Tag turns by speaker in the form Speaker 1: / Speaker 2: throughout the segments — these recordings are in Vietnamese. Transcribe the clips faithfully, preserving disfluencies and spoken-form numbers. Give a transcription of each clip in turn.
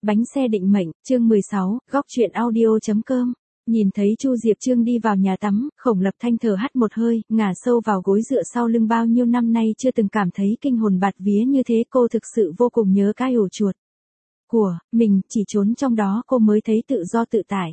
Speaker 1: Bánh xe định mệnh, chương mười sáu, góc truyện audio chấm com. Nhìn thấy Chu Diệp Trương đi vào nhà tắm, Khổng Lập Thanh thở hắt một hơi, ngả sâu vào gối dựa sau lưng, bao nhiêu năm nay chưa từng cảm thấy kinh hồn bạt vía như thế, cô thực sự vô cùng nhớ cái ổ chuột của mình, chỉ trốn trong đó cô mới thấy tự do tự tại.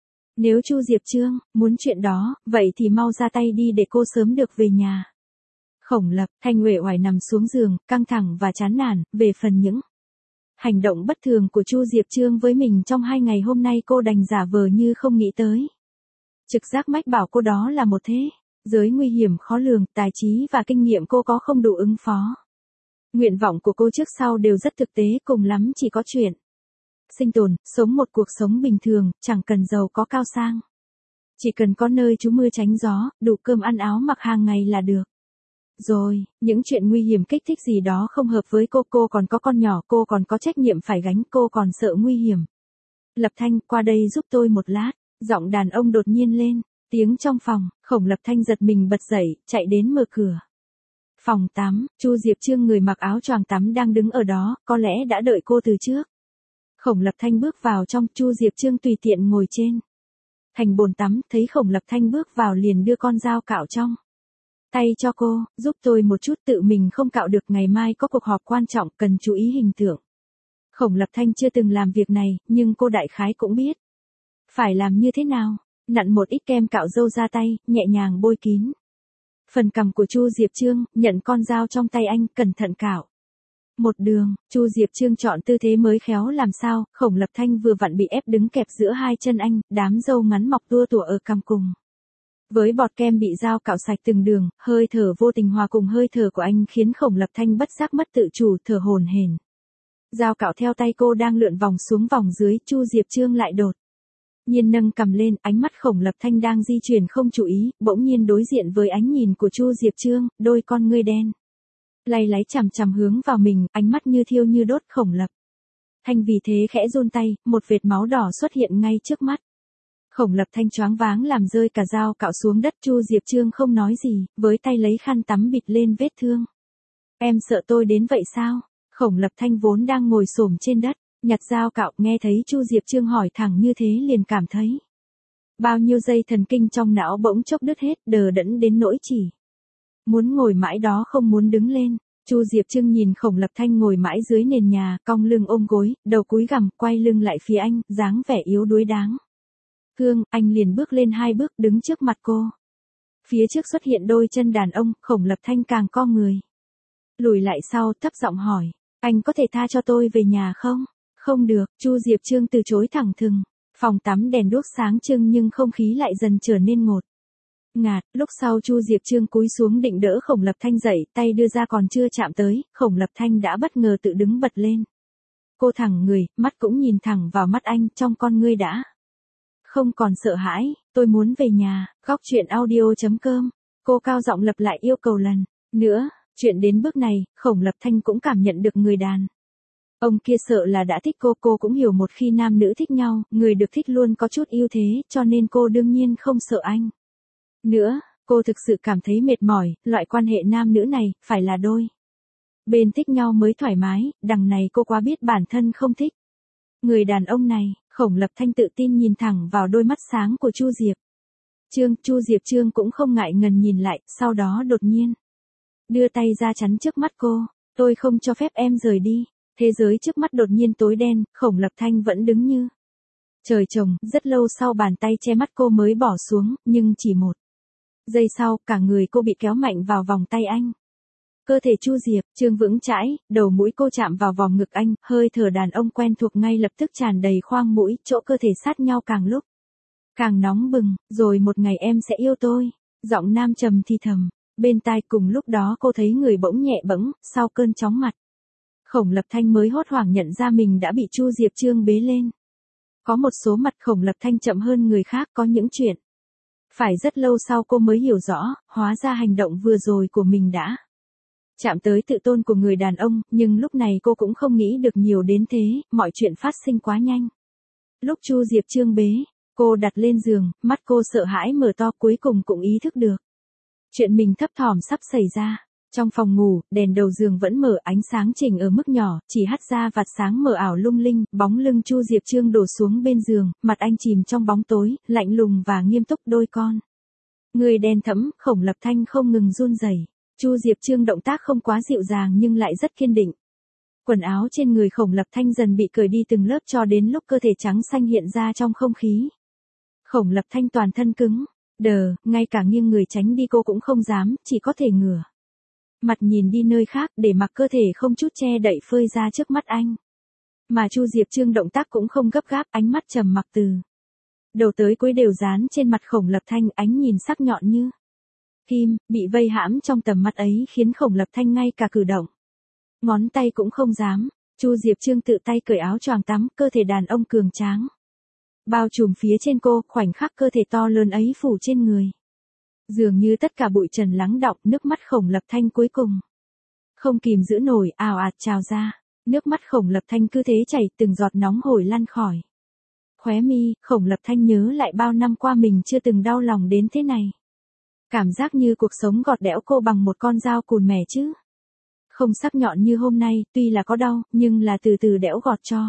Speaker 1: Nếu Chu Diệp Trương muốn chuyện đó, vậy thì mau ra tay đi để cô sớm được về nhà. Khổng Lập Thanh uể oải nằm xuống giường, căng thẳng và chán nản. Về phần những hành động bất thường của Chu Diệp Trương với mình trong hai ngày hôm nay, cô đành giả vờ như không nghĩ tới. Trực giác mách bảo cô đó là một thế giới nguy hiểm khó lường, tài trí và kinh nghiệm cô có không đủ ứng phó. Nguyện vọng của cô trước sau đều rất thực tế, cùng lắm chỉ có chuyện sinh tồn, sống một cuộc sống bình thường, chẳng cần giàu có cao sang. Chỉ cần có nơi trú mưa tránh gió, đủ cơm ăn áo mặc hàng ngày là được. Rồi, những chuyện nguy hiểm kích thích gì đó không hợp với cô, cô còn có con nhỏ, cô còn có trách nhiệm phải gánh, cô còn sợ nguy hiểm. Lập Thanh, qua đây giúp tôi một lát. Giọng đàn ông đột nhiên lên, tiếng trong phòng, Khổng Lập Thanh giật mình bật dậy, chạy đến mở cửa. Phòng tắm, Chu Diệp Trương người mặc áo choàng tắm đang đứng ở đó, có lẽ đã đợi cô từ trước. Khổng Lập Thanh bước vào trong, Chu Diệp Trương tùy tiện ngồi trên thành bồn tắm, thấy Khổng Lập Thanh bước vào liền đưa con dao cạo trong tay cho cô, giúp tôi một chút, tự mình không cạo được, ngày mai có cuộc họp quan trọng, cần chú ý hình tượng. Khổng Lập Thanh chưa từng làm việc này, nhưng cô đại khái cũng biết phải làm như thế nào. Nặn một ít kem cạo râu ra tay, nhẹ nhàng bôi kín phần cằm của Chu Diệp Trương, nhận con dao trong tay anh, cẩn thận cạo một đường. Chu Diệp Trương chọn tư thế mới khéo làm sao, Khổng Lập Thanh vừa vặn bị ép đứng kẹp giữa hai chân anh, đám râu ngắn mọc tua tủa ở cằm cùng với bọt kem bị dao cạo sạch từng đường, hơi thở vô tình hòa cùng hơi thở của anh khiến Khổng Lập Thanh bất giác mất tự chủ, thở hổn hển. Dao cạo theo tay cô đang lượn vòng xuống vòng dưới, Chu Diệp Trương lại đột nhiên nâng cằm lên, ánh mắt Khổng Lập Thanh đang di chuyển không chú ý, bỗng nhiên đối diện với ánh nhìn của Chu Diệp Trương, đôi con ngươi đen lay láy chằm chằm hướng vào mình, ánh mắt như thiêu như đốt. Khổng Lập Thanh vì thế khẽ run tay, một vệt máu đỏ xuất hiện ngay trước mắt. Khổng Lập Thanh choáng váng làm rơi cả dao cạo xuống đất. Chu Diệp Trương không nói gì, với tay lấy khăn tắm bịt lên vết thương. Em sợ tôi đến vậy sao? Khổng Lập Thanh vốn đang ngồi xổm trên đất, nhặt dao cạo, nghe thấy Chu Diệp Trương hỏi thẳng như thế liền cảm thấy bao nhiêu dây thần kinh trong não bỗng chốc đứt hết, đờ đẫn đến nỗi chỉ muốn ngồi mãi đó không muốn đứng lên. Chu Diệp Trương nhìn Khổng Lập Thanh ngồi mãi dưới nền nhà, cong lưng ôm gối, đầu cúi gằm, quay lưng lại phía anh, dáng vẻ yếu đuối đáng thương. Anh liền bước lên hai bước, đứng trước mặt cô. Phía trước xuất hiện đôi chân đàn ông, Khổng Lập Thanh càng co người lùi lại sau, thấp giọng hỏi, anh có thể tha cho tôi về nhà không? Không được, Chu Diệp Trương từ chối thẳng thừng. Phòng tắm đèn đuốc sáng trưng nhưng không khí lại dần trở nên ngột ngạt. Lúc sau Chu Diệp Trương cúi xuống định đỡ Khổng Lập Thanh dậy, tay đưa ra còn chưa chạm tới, Khổng Lập Thanh đã bất ngờ tự đứng bật lên. Cô thẳng người, mắt cũng nhìn thẳng vào mắt anh, trong con ngươi đã không còn sợ hãi. Tôi muốn về nhà. Góc truyện audio chấm com. Cô cao giọng lặp lại yêu cầu lần nữa. Chuyện đến bước này, Khổng Lập Thanh cũng cảm nhận được người đàn ông kia sợ là đã thích cô. Cô cũng hiểu một khi nam nữ thích nhau, người được thích luôn có chút ưu thế, cho nên cô đương nhiên không sợ anh nữa. Cô thực sự cảm thấy mệt mỏi, loại quan hệ nam nữ này, phải là đôi bên thích nhau mới thoải mái, đằng này cô quá biết bản thân không thích người đàn ông này. Khổng Lập Thanh tự tin nhìn thẳng vào đôi mắt sáng của Chu Diệp Trương. Chu Diệp Trương cũng không ngại ngần nhìn lại, sau đó đột nhiên đưa tay ra chắn trước mắt cô. Tôi không cho phép em rời đi. Thế giới trước mắt đột nhiên tối đen, Khổng Lập Thanh vẫn đứng như trời trồng, rất lâu sau bàn tay che mắt cô mới bỏ xuống, nhưng chỉ một giây sau, cả người cô bị kéo mạnh vào vòng tay anh. Cơ thể Chu Diệp Trương vững chãi, đầu mũi cô chạm vào vòng ngực anh, hơi thở đàn ông quen thuộc ngay lập tức tràn đầy khoang mũi, chỗ cơ thể sát nhau càng lúc càng nóng bừng. Rồi một ngày em sẽ yêu tôi. Giọng nam trầm thì thầm bên tai. Cùng lúc đó cô thấy người bỗng nhẹ bẫng, sau cơn chóng mặt, Khổng Lập Thanh mới hốt hoảng nhận ra mình đã bị Chu Diệp Trương bế lên. Có một số mặt Khổng Lập Thanh chậm hơn người khác, có những chuyện phải rất lâu sau cô mới hiểu rõ, hóa ra hành động vừa rồi của mình đã chạm tới tự tôn của người đàn ông, nhưng lúc này cô cũng không nghĩ được nhiều đến thế, mọi chuyện phát sinh quá nhanh. Lúc Chu Diệp Trương bế cô đặt lên giường, mắt cô sợ hãi mở to, cuối cùng cũng ý thức được chuyện mình thấp thỏm sắp xảy ra. Trong phòng ngủ, đèn đầu giường vẫn mở, ánh sáng chỉnh ở mức nhỏ, chỉ hắt ra vạt sáng mờ ảo lung linh, bóng lưng Chu Diệp Trương đổ xuống bên giường, mặt anh chìm trong bóng tối, lạnh lùng và nghiêm túc đôi con. Người đen thẫm, Khổng Lập Thanh không ngừng run rẩy. Chu Diệp Trương động tác không quá dịu dàng nhưng lại rất kiên định. Quần áo trên người Khổng Lập Thanh dần bị cởi đi từng lớp cho đến lúc cơ thể trắng xanh hiện ra trong không khí. Khổng Lập Thanh toàn thân cứng, đờ, ngay cả nghiêng người tránh đi cô cũng không dám, chỉ có thể ngửa mặt nhìn đi nơi khác để mặc cơ thể không chút che đậy phơi ra trước mắt anh. Mà Chu Diệp Trương động tác cũng không gấp gáp, ánh mắt trầm mặc từ đầu tới cuối đều dán trên mặt Khổng Lập Thanh, ánh nhìn sắc nhọn như kim, bị vây hãm trong tầm mắt ấy khiến Khổng Lập Thanh ngay cả cử động ngón tay cũng không dám. Chu Diệp Trương tự tay cởi áo choàng tắm, cơ thể đàn ông cường tráng bao trùm phía trên cô, khoảnh khắc cơ thể to lớn ấy phủ trên người. Dường như tất cả bụi trần lắng đọng, nước mắt Khổng Lập Thanh cuối cùng không kìm giữ nổi, ào ạt trào ra. Nước mắt Khổng Lập Thanh cứ thế chảy, từng giọt nóng hổi lăn khỏi khóe mi. Khổng Lập Thanh nhớ lại bao năm qua mình chưa từng đau lòng đến thế này. Cảm giác như cuộc sống gọt đẽo cô bằng một con dao cùn mẻ chứ. Không sắc nhọn như hôm nay, tuy là có đau, nhưng là từ từ đẽo gọt cho.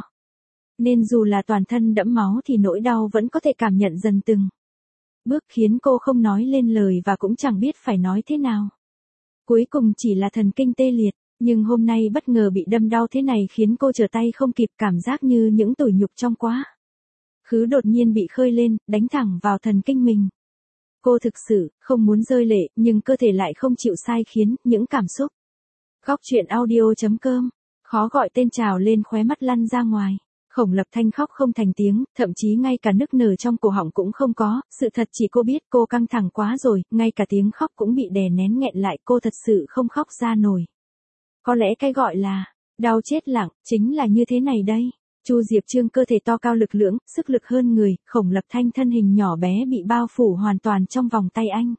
Speaker 1: Nên dù là toàn thân đẫm máu thì nỗi đau vẫn có thể cảm nhận dần từng bước, khiến cô không nói lên lời và cũng chẳng biết phải nói thế nào. Cuối cùng chỉ là thần kinh tê liệt, nhưng hôm nay bất ngờ bị đâm đau thế này khiến cô trở tay không kịp, cảm giác như những tủi nhục trong quá khứ đột nhiên bị khơi lên, đánh thẳng vào thần kinh mình. Cô thực sự không muốn rơi lệ, nhưng cơ thể lại không chịu sai khiến những cảm xúc. Góc truyện audio chấm com, khó gọi tên trào lên khóe mắt lăn ra ngoài. Khổng Lập Thanh khóc không thành tiếng, thậm chí ngay cả nức nở trong cổ họng cũng không có, sự thật chỉ cô biết, cô căng thẳng quá rồi, ngay cả tiếng khóc cũng bị đè nén nghẹn lại, cô thật sự không khóc ra nổi. Có lẽ cái gọi là đau chết lặng chính là như thế này đây. Chu Diệp Trương cơ thể to cao lực lưỡng, sức lực hơn người, Khổng Lập Thanh thân hình nhỏ bé bị bao phủ hoàn toàn trong vòng tay anh.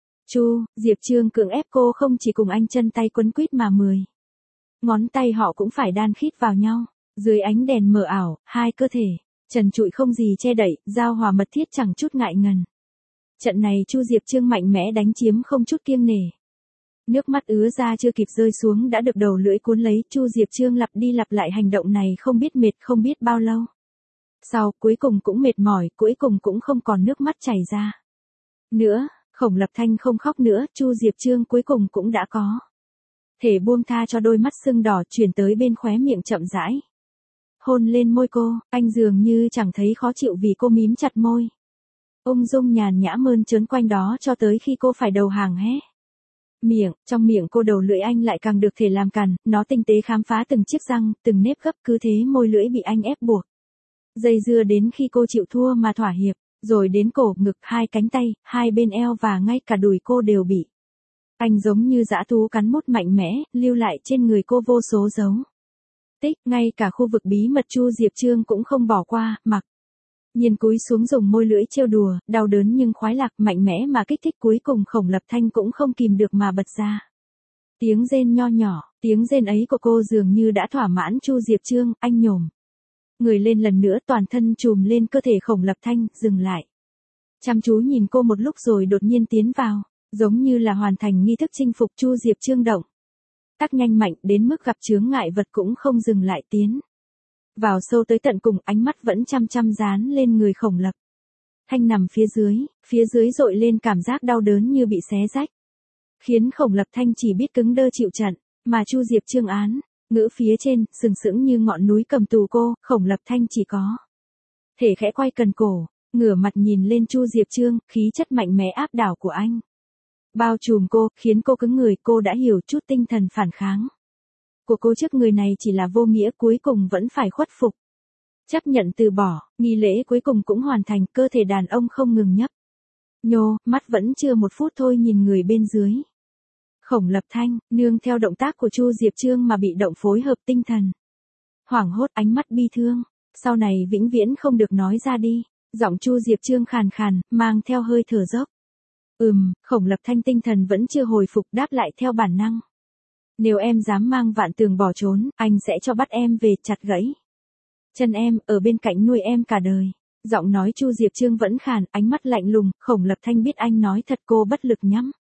Speaker 1: Chu Diệp Trương cưỡng ép cô không chỉ cùng anh chân tay quấn quýt mà mười ngón tay họ cũng phải đan khít vào nhau. Dưới ánh đèn mờ ảo, hai cơ thể trần trụi không gì che đậy, giao hòa mật thiết chẳng chút ngại ngần. Trận này Chu Diệp Trương mạnh mẽ đánh chiếm không chút kiêng nể. Nước mắt ứa ra chưa kịp rơi xuống đã được đầu lưỡi cuốn lấy, Chu Diệp Trương lặp đi lặp lại hành động này không biết mệt không biết bao lâu. Sau, cuối cùng cũng mệt mỏi, cuối cùng cũng không còn nước mắt chảy ra nữa. Khổng Lập Thanh không khóc nữa, Chu Diệp Trương cuối cùng cũng đã có thể buông tha cho đôi mắt sưng đỏ, chuyển tới bên khóe miệng chậm rãi hôn lên môi cô. Anh dường như chẳng thấy khó chịu vì cô mím chặt môi, ung dung nhàn nhã mơn trớn quanh đó cho tới khi cô phải đầu hàng hé miệng. Trong miệng cô, đầu lưỡi anh lại càng được thể làm cằn, nó tinh tế khám phá từng chiếc răng, từng nếp gấp, cứ thế môi lưỡi bị anh ép buộc dây dưa đến khi cô chịu thua mà thỏa hiệp. Rồi đến cổ, ngực, hai cánh tay, hai bên eo và ngay cả đùi cô đều bị anh giống như dã thú cắn mút mạnh mẽ, lưu lại trên người cô vô số dấu tích. Ngay cả khu vực bí mật Chu Diệp Trương cũng không bỏ qua, mặc nhiên cúi xuống dùng môi lưỡi trêu đùa, đau đớn nhưng khoái lạc, mạnh mẽ mà kích thích. Cuối cùng Khổng Lập Thanh cũng không kìm được mà bật ra tiếng rên nho nhỏ. Tiếng rên ấy của cô dường như đã thỏa mãn Chu Diệp Trương. Anh nhổm người lên lần nữa, toàn thân trùm lên cơ thể Khổng Lập Thanh, dừng lại chăm chú nhìn cô một lúc rồi đột nhiên tiến vào, giống như là hoàn thành nghi thức chinh phục. Chu Diệp Trương động tác nhanh mạnh đến mức gặp chướng ngại vật cũng không dừng lại, tiến vào sâu tới tận cùng, ánh mắt vẫn chăm chăm dán lên người Khổng Lập Thanh nằm phía dưới. Phía dưới dội lên cảm giác đau đớn như bị xé rách, khiến Khổng Lập Thanh chỉ biết cứng đơ chịu trận. Mà Chu Diệp Trương án ngữ phía trên, sừng sững như ngọn núi cầm tù cô. Khổng Lập Thanh chỉ có thể khẽ quay cần cổ, ngửa mặt nhìn lên Chu Diệp Trương. Khí chất mạnh mẽ áp đảo của anh bao trùm cô, khiến cô cứng người. Cô đã hiểu chút tinh thần phản kháng của cô trước người này chỉ là vô nghĩa, cuối cùng vẫn phải khuất phục, chấp nhận từ bỏ. Nghi lễ cuối cùng cũng hoàn thành, cơ thể đàn ông không ngừng nhấp nhô, mắt vẫn chưa một phút thôi nhìn người bên dưới. Khổng Lập Thanh, nương theo động tác của Chu Diệp Trương mà bị động, phối hợp tinh thần hoảng hốt, ánh mắt bi thương, sau này vĩnh viễn không được nói ra đi. Giọng Chu Diệp Trương khàn khàn, mang theo hơi thở dốc. Ừm, Khổng Lập Thanh tinh thần vẫn chưa hồi phục, đáp lại theo bản năng. Nếu em dám mang Vạn Tường bỏ trốn, anh sẽ cho bắt em về, chặt gãy chân em, ở bên cạnh nuôi em cả đời. Giọng nói Chu Diệp Trương vẫn khàn, ánh mắt lạnh lùng. Khổng Lập Thanh biết anh nói thật, cô bất lực nhắm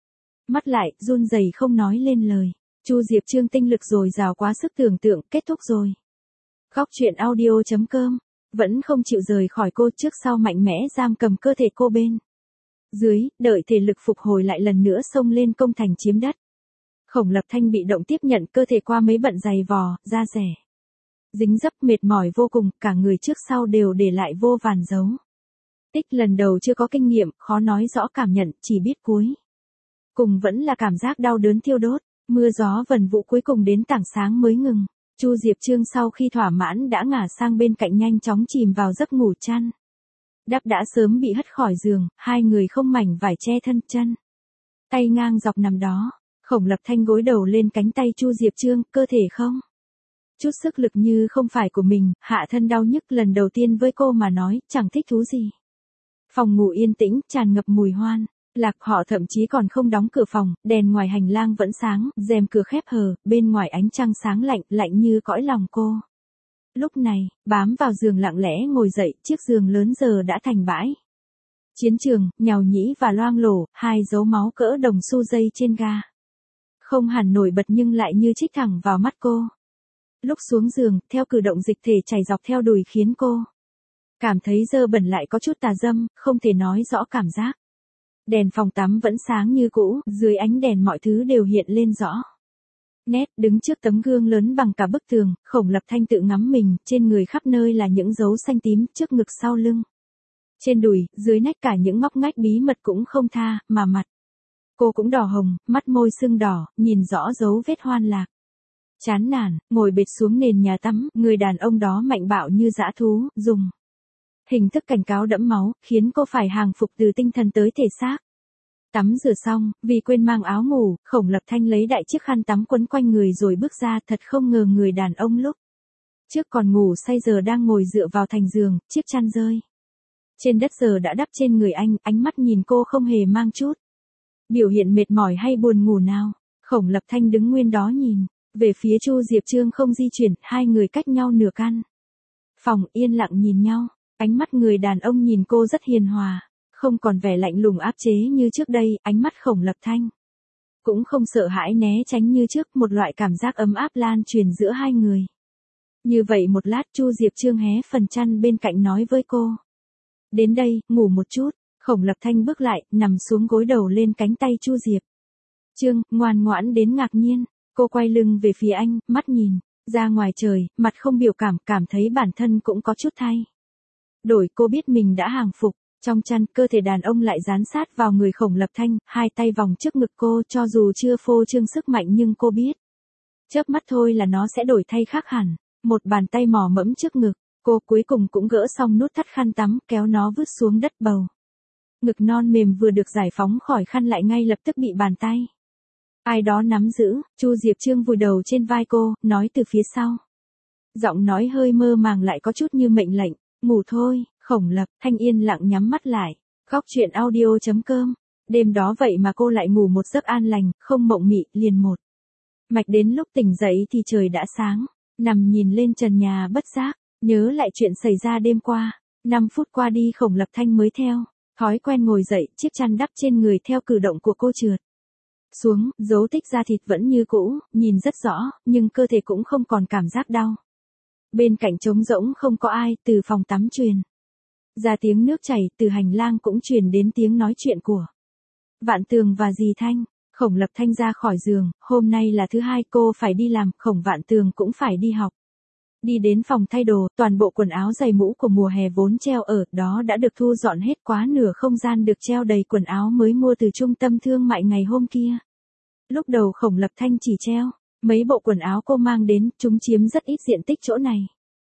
Speaker 1: mắt lại, run rẩy không nói lên lời. Chu Diệp Trương tinh lực dồi dào quá sức tưởng tượng, kết thúc rồi. Góc truyện audio chấm com vẫn không chịu rời khỏi cô, trước sau mạnh mẽ giam cầm cơ thể cô bên dưới, đợi thể lực phục hồi lại lần nữa xông lên công thành chiếm đất. Khổng Lập Thanh bị động tiếp nhận cơ thể qua mấy bận giày vò, da rẻ dính dấp, mệt mỏi vô cùng, cả người trước sau đều để lại vô vàn dấu tích. Lần đầu chưa có kinh nghiệm, khó nói rõ cảm nhận, chỉ biết cuối cùng vẫn là cảm giác đau đớn thiêu đốt. Mưa gió vần vũ cuối cùng đến tảng sáng mới ngừng. Chu Diệp Trương sau khi thỏa mãn đã ngả sang bên cạnh nhanh chóng chìm vào giấc ngủ chăn. Đắp đã sớm bị hất khỏi giường, hai người không mảnh vải che thân, chân tay ngang dọc nằm đó. Khổng Lập Thanh gối đầu lên cánh tay Chu Diệp Trương, cơ thể không chút sức lực như không phải của mình, hạ thân đau nhức lần đầu tiên với cô mà nói, chẳng thích thú gì. Phòng ngủ yên tĩnh, tràn ngập mùi hoan lạc, họ thậm chí còn không đóng cửa phòng, đèn ngoài hành lang vẫn sáng, rèm cửa khép hờ, bên ngoài ánh trăng sáng lạnh, lạnh như cõi lòng cô. Lúc này, bám vào giường lặng lẽ ngồi dậy, chiếc giường lớn giờ đã thành bãi chiến trường, nhàu nhĩ và loang lổ, hai dấu máu cỡ đồng xu dây trên ga. Không hẳn nổi bật nhưng lại như chích thẳng vào mắt cô. Lúc xuống giường, theo cử động dịch thể chảy dọc theo đùi khiến cô cảm thấy dơ bẩn lại có chút tà dâm, không thể nói rõ cảm giác. Đèn phòng tắm vẫn sáng như cũ, dưới ánh đèn mọi thứ đều hiện lên rõ nét. Đứng trước tấm gương lớn bằng cả bức tường, Khổng Lập Thanh tự ngắm mình, trên người khắp nơi là những dấu xanh tím, trước ngực sau lưng, trên đùi, dưới nách, cả những ngóc ngách bí mật cũng không tha, mà mặt cô cũng đỏ hồng, mắt môi sưng đỏ, nhìn rõ dấu vết hoan lạc. Chán nản, ngồi bệt xuống nền nhà tắm, người đàn ông đó mạnh bạo như dã thú, dùng hình thức cảnh cáo đẫm máu, khiến cô phải hàng phục từ tinh thần tới thể xác. Tắm rửa xong, vì quên mang áo ngủ, Khổng Lập Thanh lấy đại chiếc khăn tắm quấn quanh người rồi bước ra. Thật không ngờ người đàn ông lúc trước còn ngủ say giờ đang ngồi dựa vào thành giường, chiếc chăn rơi trên đất giờ đã đắp trên người anh, ánh mắt nhìn cô không hề mang chút biểu hiện mệt mỏi hay buồn ngủ nào. Khổng Lập Thanh đứng nguyên đó nhìn về phía Chu Diệp Trương không di chuyển, hai người cách nhau nửa căn phòng, yên lặng nhìn nhau. Ánh mắt người đàn ông nhìn cô rất hiền hòa, không còn vẻ lạnh lùng áp chế như trước đây. Ánh mắt Khổng Lập Thanh cũng không sợ hãi né tránh như trước, một loại cảm giác ấm áp lan truyền giữa hai người. Như vậy một lát, Chu Diệp Trương hé phần chăn bên cạnh nói với cô: "Đến đây, ngủ một chút." Khổng Lập Thanh bước lại, nằm xuống gối đầu lên cánh tay Chu Diệp Trương, ngoan ngoãn đến ngạc nhiên. Cô quay lưng về phía anh, mắt nhìn ra ngoài trời, mặt không biểu cảm, cảm thấy bản thân cũng có chút thay đổi. Cô biết mình đã hàng phục. Trong chăn, cơ thể đàn ông lại dán sát vào người Khổng Lập Thanh, hai tay vòng trước ngực cô. Cho dù chưa phô trương sức mạnh nhưng cô biết, chớp mắt thôi là nó sẽ đổi thay khác hẳn. Một bàn tay mò mẫm trước ngực, cô cuối cùng cũng gỡ xong nút thắt khăn tắm, kéo nó vứt xuống đất. Bầu ngực non mềm vừa được giải phóng khỏi khăn lại ngay lập tức bị bàn tay ai đó nắm giữ. Chu Diệp Trương vùi đầu trên vai cô, nói từ phía sau. Giọng nói hơi mơ màng lại có chút như mệnh lệnh: "Ngủ thôi." Khổng Lập Thanh yên lặng nhắm mắt lại. Góc truyện audio chấm com. Đêm đó vậy mà cô lại ngủ một giấc an lành, không mộng mị, liền một mạch đến lúc tỉnh dậy thì trời đã sáng. Nằm nhìn lên trần nhà bất giác, nhớ lại chuyện xảy ra đêm qua. Năm phút qua đi Khổng Lập Thanh mới theo thói quen ngồi dậy, chiếc chăn đắp trên người theo cử động của cô trượt xuống, dấu tích da thịt vẫn như cũ, nhìn rất rõ, nhưng cơ thể cũng không còn cảm giác đau. Bên cạnh trống rỗng không có ai, từ phòng tắm truyền ra tiếng nước chảy, từ hành lang cũng truyền đến tiếng nói chuyện của Vạn Tường và dì Thanh. Khổng Lập Thanh ra khỏi giường, hôm nay là thứ hai, cô phải đi làm, Khổng Vạn Tường cũng phải đi học. Đi đến phòng thay đồ, toàn bộ quần áo giày mũ của mùa hè vốn treo ở đó đã được thu dọn hết, quá nửa không gian được treo đầy quần áo mới mua từ trung tâm thương mại ngày hôm kia. Lúc đầu Khổng Lập Thanh chỉ treo mấy bộ quần áo cô mang đến, chúng chiếm rất ít diện tích chỗ này.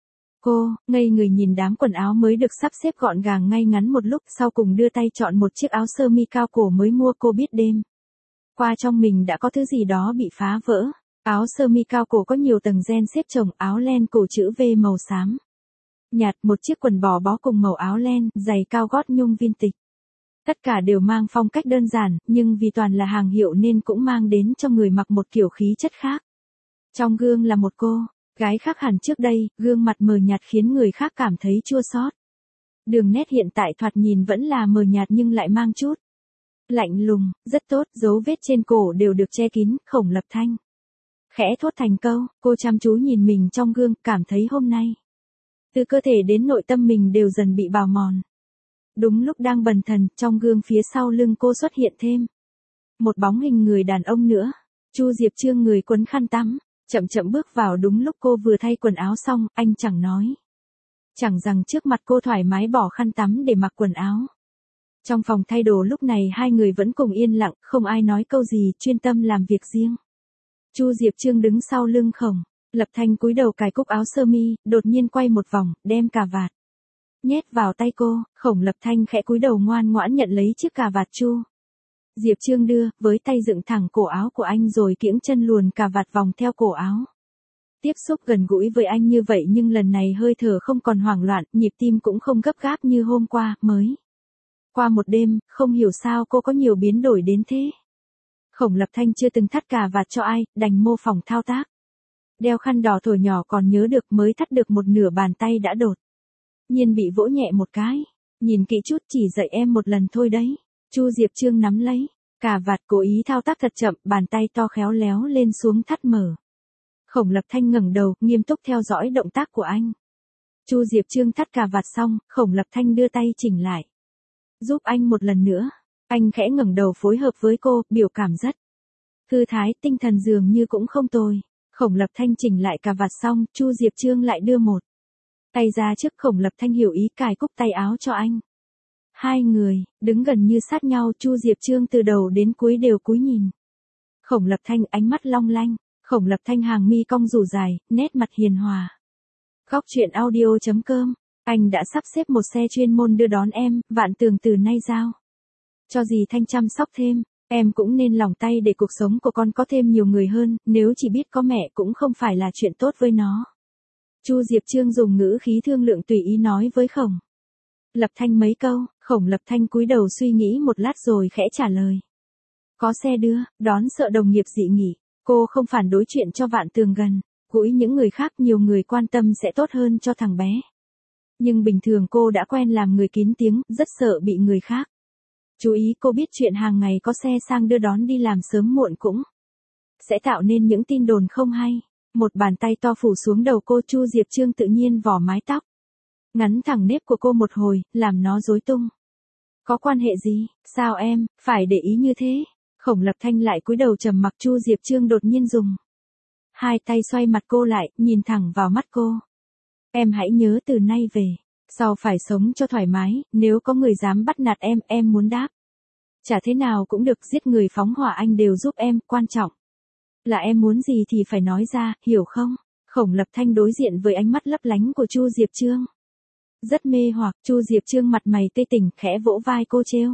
Speaker 1: Cô ngây người nhìn đám quần áo mới được sắp xếp gọn gàng ngay ngắn một lúc, sau cùng đưa tay chọn một chiếc áo sơ mi cao cổ mới mua. Cô biết đêm qua trong mình đã có thứ gì đó bị phá vỡ. Áo sơ mi cao cổ có nhiều tầng ren xếp chồng, áo len cổ chữ V màu xám nhạt, một chiếc quần bò bó cùng màu áo len, giày cao gót nhung vintage. Tất cả đều mang phong cách đơn giản, nhưng vì toàn là hàng hiệu nên cũng mang đến cho người mặc một kiểu khí chất khác. Trong gương là một cô gái khác hẳn trước đây, gương mặt mờ nhạt khiến người khác cảm thấy chua xót. Đường nét hiện tại thoạt nhìn vẫn là mờ nhạt nhưng lại mang chút Lạnh lùng, rất tốt, dấu vết trên cổ đều được che kín, Khổng Lập Thanh khẽ thốt thành câu, cô chăm chú nhìn mình trong gương, cảm thấy hôm nay, từ cơ thể đến nội tâm mình đều dần bị bào mòn. Đúng lúc đang bần thần, trong gương phía sau lưng cô xuất hiện thêm một bóng hình người đàn ông nữa. Chu Diệp Trương người quấn khăn tắm, chậm chậm bước vào đúng lúc cô vừa thay quần áo xong, anh chẳng nói chẳng rằng trước mặt cô thoải mái bỏ khăn tắm để mặc quần áo. Trong phòng thay đồ lúc này hai người vẫn cùng yên lặng, không ai nói câu gì, chuyên tâm làm việc riêng. Chu Diệp Trương đứng sau lưng Khổng Lập Thanh cúi đầu cài cúc áo sơ mi, đột nhiên quay một vòng, đem cà vạt nhét vào tay cô. Khổng Lập Thanh khẽ cúi đầu ngoan ngoãn nhận lấy chiếc cà vạt Chu Diệp Trương đưa, với tay dựng thẳng cổ áo của anh rồi kiễng chân luồn cà vạt vòng theo cổ áo. Tiếp xúc gần gũi với anh như vậy nhưng lần này hơi thở không còn hoảng loạn, nhịp tim cũng không gấp gáp như hôm qua, mới qua một đêm, không hiểu sao cô có nhiều biến đổi đến thế. Khổng Lập Thanh chưa từng thắt cà vạt cho ai, đành mô phỏng thao tác. Đeo khăn đỏ thổi nhỏ còn nhớ được, mới thắt được một nửa bàn tay đã đột nhiên bị vỗ nhẹ một cái. Nhìn kỹ chút, chỉ dạy em một lần thôi đấy. Chu Diệp Trương nắm lấy cà vạt, cố ý thao tác thật chậm, bàn tay to khéo léo lên xuống thắt mở. Khổng Lập Thanh ngẩng đầu, nghiêm túc theo dõi động tác của anh. Chu Diệp Trương thắt cà vạt xong, Khổng Lập Thanh đưa tay chỉnh lại, giúp anh một lần nữa. Anh khẽ ngẩng đầu phối hợp với cô, biểu cảm rất thư thái, tinh thần dường như cũng không tồi. Khổng Lập Thanh chỉnh lại cà vạt xong, Chu Diệp Trương lại đưa một tay ra trước. Khổng Lập Thanh hiểu ý cài cúc tay áo cho anh. Hai người đứng gần như sát nhau, Chu Diệp Trương từ đầu đến cuối đều cúi nhìn Khổng Lập Thanh, ánh mắt long lanh. Khổng Lập Thanh hàng mi cong rủ dài, nét mặt hiền hòa. Góc truyện audio chấm com. Anh đã sắp xếp một xe chuyên môn đưa đón em, Vạn Tường từ nay giao cho dì Thanh chăm sóc thêm. Em cũng nên lòng tay để cuộc sống của con có thêm nhiều người hơn, nếu chỉ biết có mẹ cũng không phải là chuyện tốt với nó. Chu Diệp Trương dùng ngữ khí thương lượng tùy ý nói với Khổng Lập Thanh mấy câu. Khổng Lập Thanh cúi đầu suy nghĩ một lát rồi khẽ trả lời. Có xe đưa, đón sợ đồng nghiệp dị nghị. Cô không phản đối chuyện cho Vạn Tường gần gũi những người khác, nhiều người quan tâm sẽ tốt hơn cho thằng bé. Nhưng bình thường cô đã quen làm người kín tiếng, rất sợ bị người khác chú ý. Cô biết chuyện hàng ngày có xe sang đưa đón đi làm sớm muộn cũng sẽ tạo nên những tin đồn không hay. Một bàn tay to phủ xuống đầu cô. Chu Diệp Trương tự nhiên vỏ mái tóc ngắn thẳng nếp của cô một hồi, làm nó rối tung. Có quan hệ gì, sao em phải để ý như thế? Khổng Lập Thanh lại cúi đầu trầm mặc. Chu Diệp Trương đột nhiên dùng hai tay xoay mặt cô lại, nhìn thẳng vào mắt cô. Em hãy nhớ từ nay về sau phải sống cho thoải mái, nếu có người dám bắt nạt em, em muốn đáp chả thế nào cũng được, giết người phóng hỏa anh đều giúp em, quan trọng là em muốn gì thì phải nói ra, hiểu không? Khổng Lập Thanh đối diện với ánh mắt lấp lánh của Chu Diệp Trương, rất mê hoặc. Chu Diệp Trương mặt mày tê tỉnh, khẽ vỗ vai cô trêu.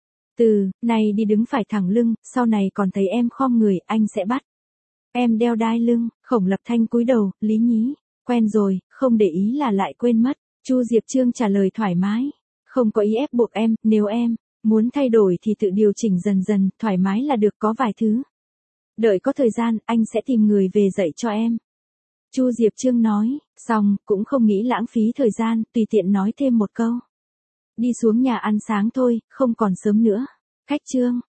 Speaker 1: Từ này đi đứng phải thẳng lưng, sau này còn thấy em khom người, anh sẽ bắt em đeo đai lưng. Khổng Lập Thanh cúi đầu, lý nhí, quen rồi, không để ý là lại quên mất. Chu Diệp Trương trả lời thoải mái, không có ý ép buộc em, nếu em muốn thay đổi thì tự điều chỉnh dần dần, thoải mái là được. Có vài thứ đợi có thời gian, anh sẽ tìm người về dạy cho em. Chu Diệp Trương nói xong, cũng không nghĩ lãng phí thời gian, tùy tiện nói thêm một câu. Đi xuống nhà ăn sáng thôi, không còn sớm nữa. Cách Trương